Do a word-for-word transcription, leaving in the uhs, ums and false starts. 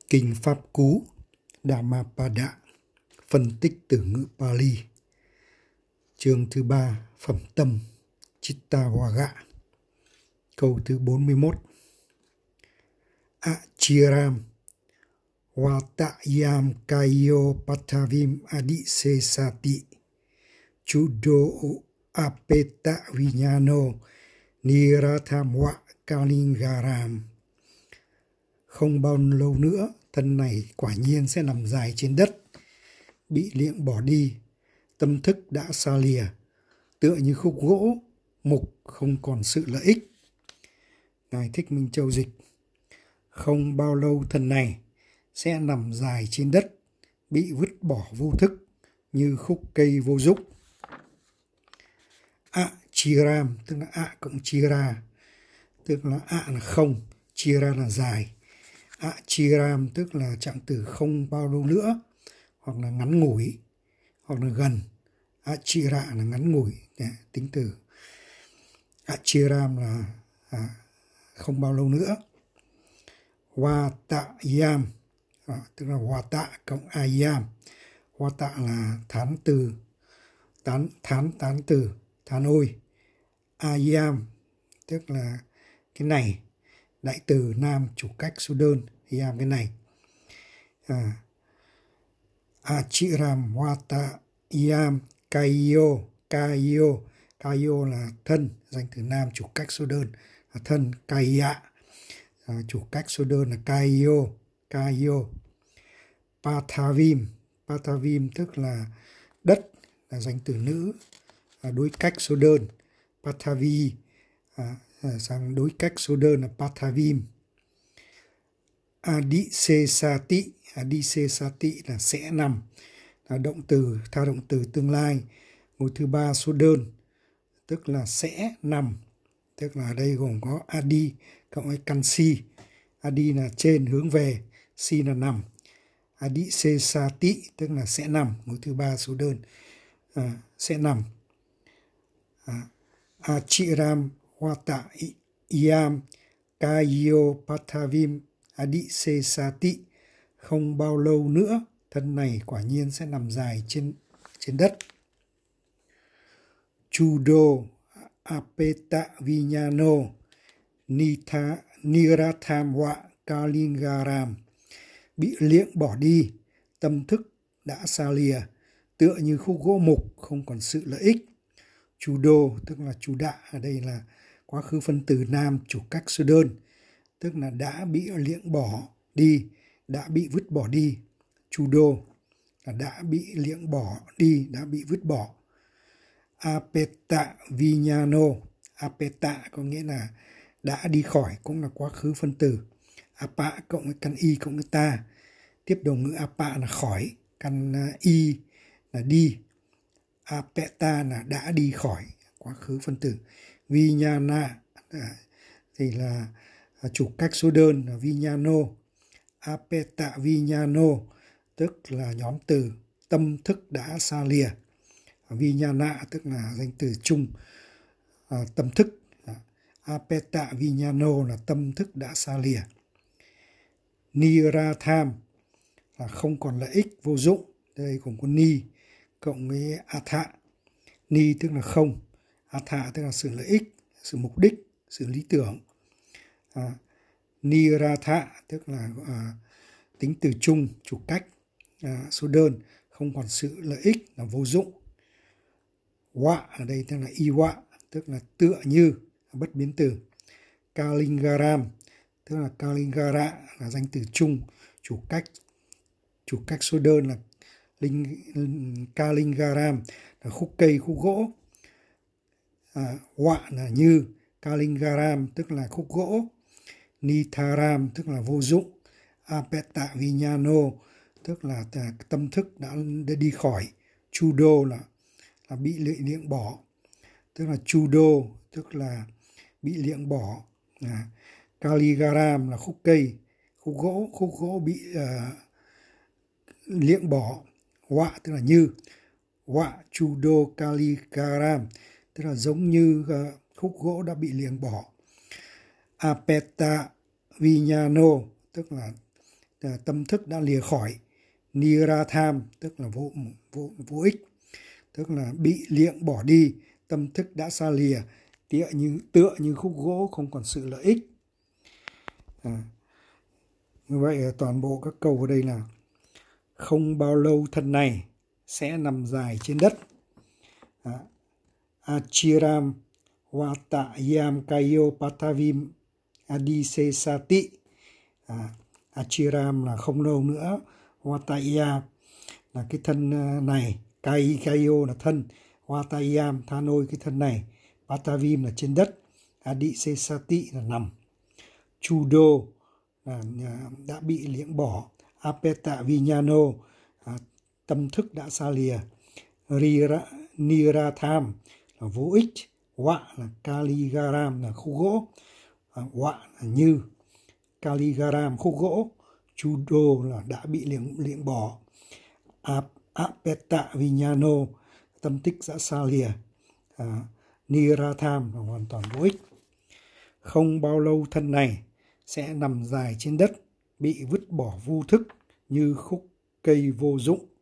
Kinh Pháp Cú Dhammapada, phân tích từ ngữ Pali. Chương thứ ba, phẩm tâm Chitta Hoa Gạ. Câu thứ bốn mươi mốt. Achiram Vatayam Kayo Patavim Adisesati Chudo Apeta Vinyano Nirathamwa Kalingaram. Không bao lâu nữa, thân này quả nhiên sẽ nằm dài trên đất, bị liệng bỏ đi, tâm thức đã xa lìa, tựa như khúc gỗ, mục không còn sự lợi ích. Ngài Thích Minh Châu dịch: không bao lâu thân này sẽ nằm dài trên đất, bị vứt bỏ vô thức như khúc cây vô dụng. A chiram tức là a cộng chira, tức là a là không, chira là dài. A chiram tức là trạng từ không bao lâu nữa, hoặc là ngắn ngủi, hoặc là gần. A chira là ngắn ngủi, tính từ. A chiram là à, không bao lâu nữa. Vatayam à, tức là vata cộng ayam. Vata là thán từ, tán thán tán từ, thán ôi. Ayam tức là cái này, đại từ nam chủ cách số đơn, ayam cái này. À, Achiram Vatayam Kayo, Kayo, Kayo là thân, danh từ nam chủ cách số đơn là thân. Kaya, à, chủ cách số đơn là Kayo, Kayo. Patavim, Patavim tức là đất, là danh từ nữ, à, đối cách số đơn. Patavi, à, à, sang đối cách số đơn là Patavim. Adisesati, Adisesati là sẽ nằm, là động từ, tha động từ tương lai, ngôi thứ ba số đơn, tức là sẽ nằm, tức là ở đây gồm có adi cộng với căn si. Adi là trên hướng về, si là nằm. Adisesati tức là sẽ nằm, ngôi thứ ba số đơn, à, sẽ nằm. À, Achiram Vatayam Kayo Patavim Adisesati, không bao lâu nữa thân này quả nhiên sẽ nằm dài trên trên đất. Chudo Apeta Vinyano Nitha Nirathamwa Kalingaram, bị liệng bỏ đi, tâm thức đã xa lìa, tựa như khúc gỗ mục không còn sự lợi ích. Chudo tức là chủ đạ, ở đây là quá khứ phân từ nam chủ cách số đơn, tức là đã bị liệng bỏ đi, đã bị vứt bỏ đi. Chudo là đã bị liệng bỏ đi, đã bị vứt bỏ. Apeta Vinyano, apeta có nghĩa là đã đi khỏi, cũng là quá khứ phân từ. Apa cộng với căn y cộng với ta, tiếp đồng ngữ apa là khỏi, căn y là đi. Apeta là đã đi khỏi, quá khứ phân từ. Vinyana à, thì là chủ cách số đơn là Vinyano. Apeta Vinyano tức là nhóm từ tâm thức đã xa lìa. Vinyana tức là danh từ chung, à, tâm thức. Apeta Vinyano là tâm thức đã xa lìa. Niratham là không còn lợi ích, vô dụng. Đây cũng có ni cộng với atha. Ni tức là không, atha tức là sự lợi ích, sự mục đích, sự lý tưởng. À, Niratha tức là à, tính từ chung, chủ cách, à, số đơn, không còn sự lợi ích, là vô dụng. Wa ở đây tức là iwa, tức là tựa như, bất biến từ. Kalingaram tức là Kalingara là danh từ chung, chủ cách, chủ cách số đơn là linh, Kalingaram là khúc cây, khúc gỗ. À, Wa là như, Kalingaram tức là khúc gỗ. Nitharam tức là vô dụng. Apeta Vinyano tức là tâm thức đã đi khỏi. Chudo là là bị liệng bỏ, tức là chudo tức là bị liệng bỏ. À, Kaligaram là khúc cây, khúc gỗ, khúc gỗ bị uh, liệng bỏ. Wa tức là như. Wa chudo Kaligaram tức là giống như uh, khúc gỗ đã bị liệng bỏ. Apeta Vinyano tức là à, tâm thức đã lìa khỏi. Niratham tức là vô, vô, vô ích, tức là bị liệng bỏ đi, tâm thức đã xa lìa, tựa như tựa như khúc gỗ không còn sự lợi ích. À, như vậy toàn bộ các câu ở đây là không bao lâu thân này sẽ nằm dài trên đất. À, Achiram Vatayam Kayo Patavim Adisesati. À, Achiram là không lâu nữa, Vataya là cái thân này, Kai Kayo là thân, Vatayam tha nôi cái thân này, Patavim là trên đất, Adisesati là nằm, Chudo là đã bị liễng bỏ, Apeta Vinyano à, tâm thức đã xa lìa, Rira, Niratham là vô ích, Wa là Kaligaram là khúc gỗ, à, Wa là như, Kaligaram khúc gỗ, Chudo là đã bị liệng, liệng bỏ, Apeta Vinyano tâm tích đã xa lìa, à, Niratham là hoàn toàn vô ích. Không bao lâu thân này sẽ nằm dài trên đất, bị vứt bỏ vô thức như khúc cây vô dụng.